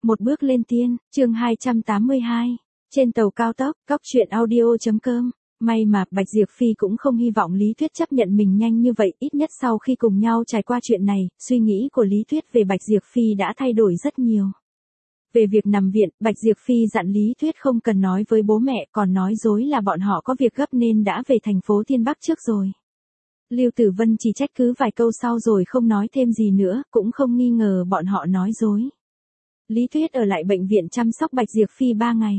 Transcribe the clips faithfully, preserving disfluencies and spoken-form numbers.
Một bước lên tiên, chương hai trăm tám mươi hai. Trên tàu cao tốc, góc truyện audio.com. May mà Bạch Diệp Phi cũng không hy vọng Lý Tuyết chấp nhận mình nhanh như vậy, ít nhất sau khi cùng nhau trải qua chuyện này, suy nghĩ của Lý Tuyết về Bạch Diệp Phi đã thay đổi rất nhiều. Về việc nằm viện, Bạch Diệp Phi dặn Lý Tuyết không cần nói với bố mẹ, còn nói dối là bọn họ có việc gấp nên đã về thành phố Thiên Bắc trước rồi. Lưu Tử Vân chỉ trách cứ vài câu sau rồi không nói thêm gì nữa, cũng không nghi ngờ bọn họ nói dối. Lý Tuyết ở lại bệnh viện chăm sóc Bạch Diệp Phi ba ngày.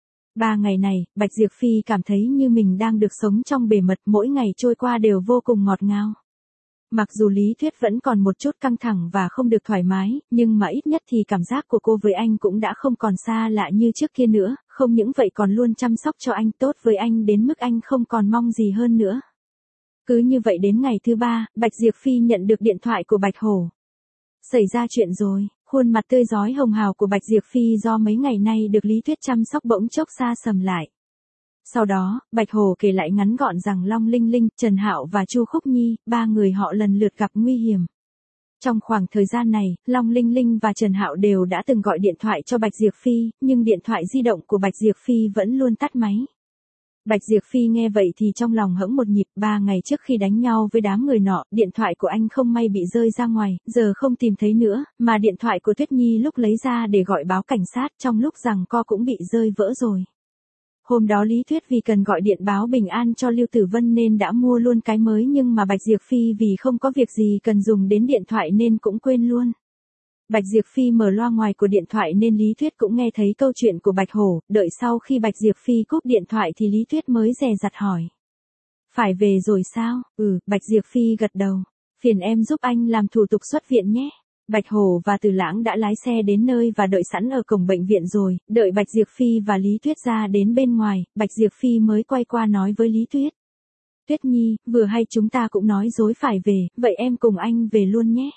Ba ngày này, Bạch Diệp Phi cảm thấy như mình đang được sống trong bề mật, mỗi ngày trôi qua đều vô cùng ngọt ngào. Mặc dù Lý Tuyết vẫn còn một chút căng thẳng và không được thoải mái, nhưng mà ít nhất thì cảm giác của cô với anh cũng đã không còn xa lạ như trước kia nữa, không những vậy còn luôn chăm sóc cho anh, tốt với anh đến mức anh không còn mong gì hơn nữa. Cứ như vậy đến ngày thứ ba, Bạch Diệp Phi nhận được điện thoại của Bạch Hổ. Xảy ra chuyện rồi, khuôn mặt tươi rói hồng hào của Bạch Diệp Phi do mấy ngày nay được Lý Tuyết chăm sóc bỗng chốc xa sầm lại. Sau đó, Bạch Hổ kể lại ngắn gọn rằng Long Linh Linh, Trần Hạo và Chu Khúc Nhi, ba người họ lần lượt gặp nguy hiểm. Trong khoảng thời gian này, Long Linh Linh và Trần Hạo đều đã từng gọi điện thoại cho Bạch Diệp Phi, nhưng điện thoại di động của Bạch Diệp Phi vẫn luôn tắt máy. Bạch Diệp Phi nghe vậy thì trong lòng hững một nhịp, ba ngày trước khi đánh nhau với đám người nọ, điện thoại của anh không may bị rơi ra ngoài, giờ không tìm thấy nữa, mà điện thoại của Tuyết Nhi lúc lấy ra để gọi báo cảnh sát trong lúc giằng co cũng bị rơi vỡ rồi. Hôm đó Lý Tuyết vì cần gọi điện báo bình an cho Lưu Tử Vân nên đã mua luôn cái mới, nhưng mà Bạch Diệp Phi vì không có việc gì cần dùng đến điện thoại nên cũng quên luôn. Bạch Diệp Phi mở loa ngoài của điện thoại nên Lý Tuyết cũng nghe thấy câu chuyện của Bạch Hổ, đợi sau khi Bạch Diệp Phi cúp điện thoại thì Lý Tuyết mới dè dặt hỏi. Phải về rồi sao? Ừ, Bạch Diệp Phi gật đầu. Phiền em giúp anh làm thủ tục xuất viện nhé. Bạch Hổ và Từ Lãng đã lái xe đến nơi và đợi sẵn ở cổng bệnh viện rồi, đợi Bạch Diệp Phi và Lý Tuyết ra đến bên ngoài, Bạch Diệp Phi mới quay qua nói với Lý Tuyết. Tuyết Nhi, vừa hay chúng ta cũng nói dối phải về, vậy em cùng anh về luôn nhé.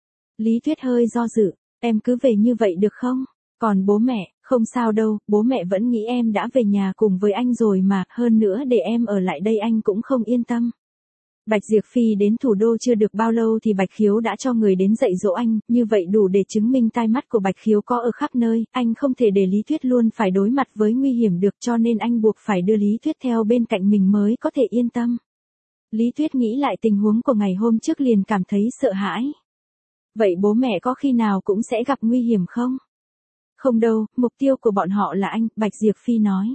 Lý Tuyết hơi do dự, em cứ về như vậy được không? Còn bố mẹ, không sao đâu, bố mẹ vẫn nghĩ em đã về nhà cùng với anh rồi mà, hơn nữa để em ở lại đây anh cũng không yên tâm. Bạch Diệp Phi đến thủ đô chưa được bao lâu thì Bạch Khiếu đã cho người đến dạy dỗ anh, như vậy đủ để chứng minh tai mắt của Bạch Khiếu có ở khắp nơi, anh không thể để Lý Tuyết luôn phải đối mặt với nguy hiểm được, cho nên anh buộc phải đưa Lý Tuyết theo bên cạnh mình mới có thể yên tâm. Lý Tuyết nghĩ lại tình huống của ngày hôm trước liền cảm thấy sợ hãi. Vậy bố mẹ có khi nào cũng sẽ gặp nguy hiểm không? Không đâu, mục tiêu của bọn họ là anh, Bạch Diệp Phi nói.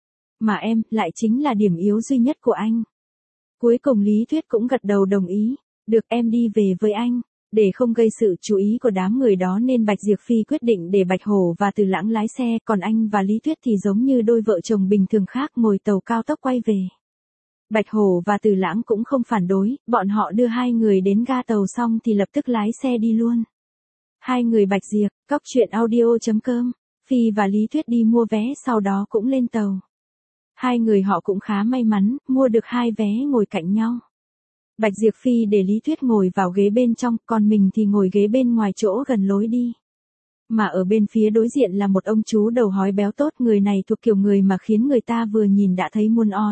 Mà em, lại chính là điểm yếu duy nhất của anh. Cuối cùng Lý Tuyết cũng gật đầu đồng ý. Được, em đi về với anh. Để không gây sự chú ý của đám người đó nên Bạch Diệp Phi quyết định để Bạch Hổ và Từ Lãng lái xe, còn anh và Lý Tuyết thì giống như đôi vợ chồng bình thường khác ngồi tàu cao tốc quay về. Bạch Hổ và Từ Lãng cũng không phản đối, bọn họ đưa hai người đến ga tàu xong thì lập tức lái xe đi luôn. Hai người Bạch Diệp, góc truyện audio.com, Phi và Lý Tuyết đi mua vé sau đó cũng lên tàu. Hai người họ cũng khá may mắn, mua được hai vé ngồi cạnh nhau. Bạch Diệp Phi để Lý Tuyết ngồi vào ghế bên trong, còn mình thì ngồi ghế bên ngoài chỗ gần lối đi. Mà ở bên phía đối diện là một ông chú đầu hói béo tốt, người này thuộc kiểu người mà khiến người ta vừa nhìn đã thấy muốn ói.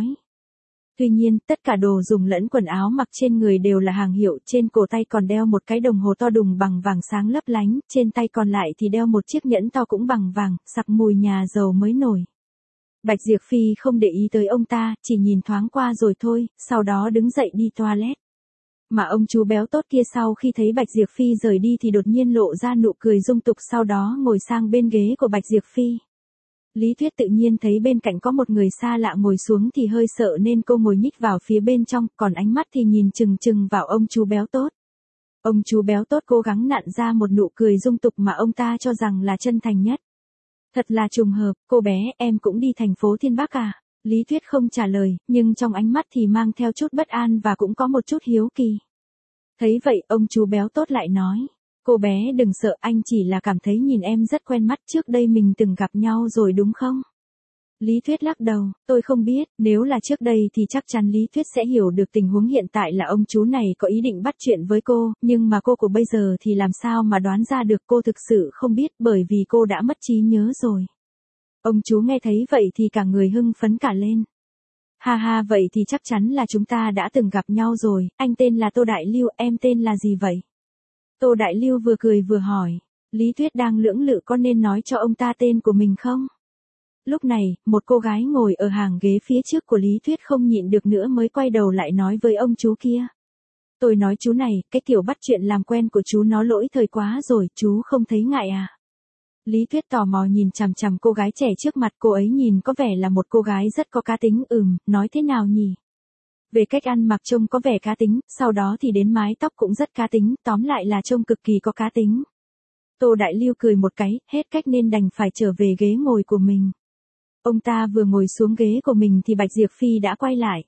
Tuy nhiên, tất cả đồ dùng lẫn quần áo mặc trên người đều là hàng hiệu, trên cổ tay còn đeo một cái đồng hồ to đùng bằng vàng sáng lấp lánh, trên tay còn lại thì đeo một chiếc nhẫn to cũng bằng vàng, sặc mùi nhà giàu mới nổi. Bạch Diệp Phi không để ý tới ông ta, chỉ nhìn thoáng qua rồi thôi, sau đó đứng dậy đi toilet. Mà ông chú béo tốt kia sau khi thấy Bạch Diệp Phi rời đi thì đột nhiên lộ ra nụ cười dung tục, sau đó ngồi sang bên ghế của Bạch Diệp Phi. Lý Tuyết tự nhiên thấy bên cạnh có một người xa lạ ngồi xuống thì hơi sợ nên cô ngồi nhích vào phía bên trong, còn ánh mắt thì nhìn chừng chừng vào ông chú béo tốt. Ông chú béo tốt cố gắng nặn ra một nụ cười dung tục mà ông ta cho rằng là chân thành nhất. Thật là trùng hợp, cô bé, em cũng đi thành phố Thiên Bắc à? Lý Tuyết không trả lời, nhưng trong ánh mắt thì mang theo chút bất an và cũng có một chút hiếu kỳ. Thấy vậy, ông chú béo tốt lại nói. Cô bé đừng sợ, anh chỉ là cảm thấy nhìn em rất quen mắt, trước đây mình từng gặp nhau rồi đúng không? Lý Tuyết lắc đầu, tôi không biết, nếu là trước đây thì chắc chắn Lý Tuyết sẽ hiểu được tình huống hiện tại là ông chú này có ý định bắt chuyện với cô, nhưng mà cô của bây giờ thì làm sao mà đoán ra được, cô thực sự không biết bởi vì cô đã mất trí nhớ rồi. Ông chú nghe thấy vậy thì cả người hưng phấn cả lên. Ha ha, vậy thì chắc chắn là chúng ta đã từng gặp nhau rồi, anh tên là Tô Đại Lưu, em tên là gì vậy? Tô Đại Lưu vừa cười vừa hỏi. Lý Tuyết đang lưỡng lự có nên nói cho ông ta tên của mình không? Lúc này, một cô gái ngồi ở hàng ghế phía trước của Lý Tuyết không nhịn được nữa mới quay đầu lại nói với ông chú kia. Tôi nói chú này, cái kiểu bắt chuyện làm quen của chú nó lỗi thời quá rồi, chú không thấy ngại à? Lý Tuyết tò mò nhìn chằm chằm cô gái trẻ trước mặt, cô ấy nhìn có vẻ là một cô gái rất có cá tính. Ừm, nói thế nào nhỉ? Về cách ăn mặc trông có vẻ cá tính, sau đó thì đến mái tóc cũng rất cá tính, tóm lại là trông cực kỳ có cá tính. Tô Đại Lưu cười một cái, hết cách nên đành phải trở về ghế ngồi của mình. Ông ta vừa ngồi xuống ghế của mình thì Bạch Diệp Phi đã quay lại.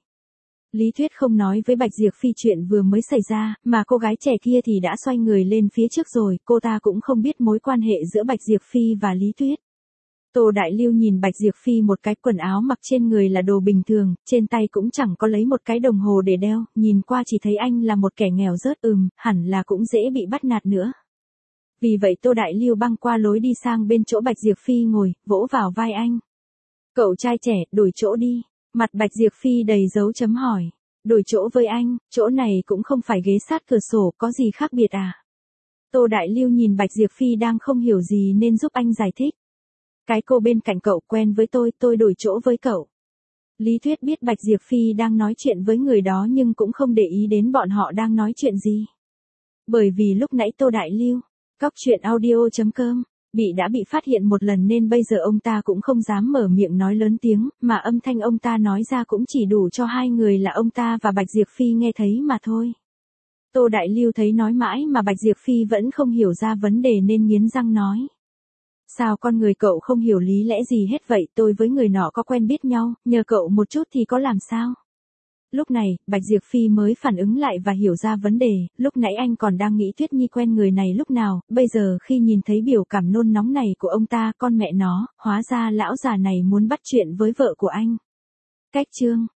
Lý Tuyết không nói với Bạch Diệp Phi chuyện vừa mới xảy ra, mà cô gái trẻ kia thì đã xoay người lên phía trước rồi, cô ta cũng không biết mối quan hệ giữa Bạch Diệp Phi và Lý Tuyết. Tô Đại Lưu nhìn Bạch Diệp Phi một cái, quần áo mặc trên người là đồ bình thường, trên tay cũng chẳng có lấy một cái đồng hồ để đeo, nhìn qua chỉ thấy anh là một kẻ nghèo rớt. Ừm, hẳn là cũng dễ bị bắt nạt nữa. Vì vậy Tô Đại Lưu băng qua lối đi sang bên chỗ Bạch Diệp Phi ngồi, vỗ vào vai anh. Cậu trai trẻ, đổi chỗ đi. Mặt Bạch Diệp Phi đầy dấu chấm hỏi. Đổi chỗ với anh, chỗ này cũng không phải ghế sát cửa sổ, có gì khác biệt à? Tô Đại Lưu nhìn Bạch Diệp Phi đang không hiểu gì nên giúp anh giải thích. Cái cô bên cạnh cậu quen với tôi, tôi đổi chỗ với cậu. Lý Tuyết biết Bạch Diệp Phi đang nói chuyện với người đó nhưng cũng không để ý đến bọn họ đang nói chuyện gì. Bởi vì lúc nãy Tô Đại Lưu, cóc truyện audio chấm com, bị đã bị phát hiện một lần nên bây giờ ông ta cũng không dám mở miệng nói lớn tiếng, mà âm thanh ông ta nói ra cũng chỉ đủ cho hai người là ông ta và Bạch Diệp Phi nghe thấy mà thôi. Tô Đại Lưu thấy nói mãi mà Bạch Diệp Phi vẫn không hiểu ra vấn đề nên nghiến răng nói. Sao con người cậu không hiểu lý lẽ gì hết vậy, tôi với người nọ có quen biết nhau, nhờ cậu một chút thì có làm sao? Lúc này, Bạch Diệp Phi mới phản ứng lại và hiểu ra vấn đề, lúc nãy anh còn đang nghĩ Tuyết Nhi quen người này lúc nào, bây giờ khi nhìn thấy biểu cảm nôn nóng này của ông ta, con mẹ nó, hóa ra lão già này muốn bắt chuyện với vợ của anh. Cách chương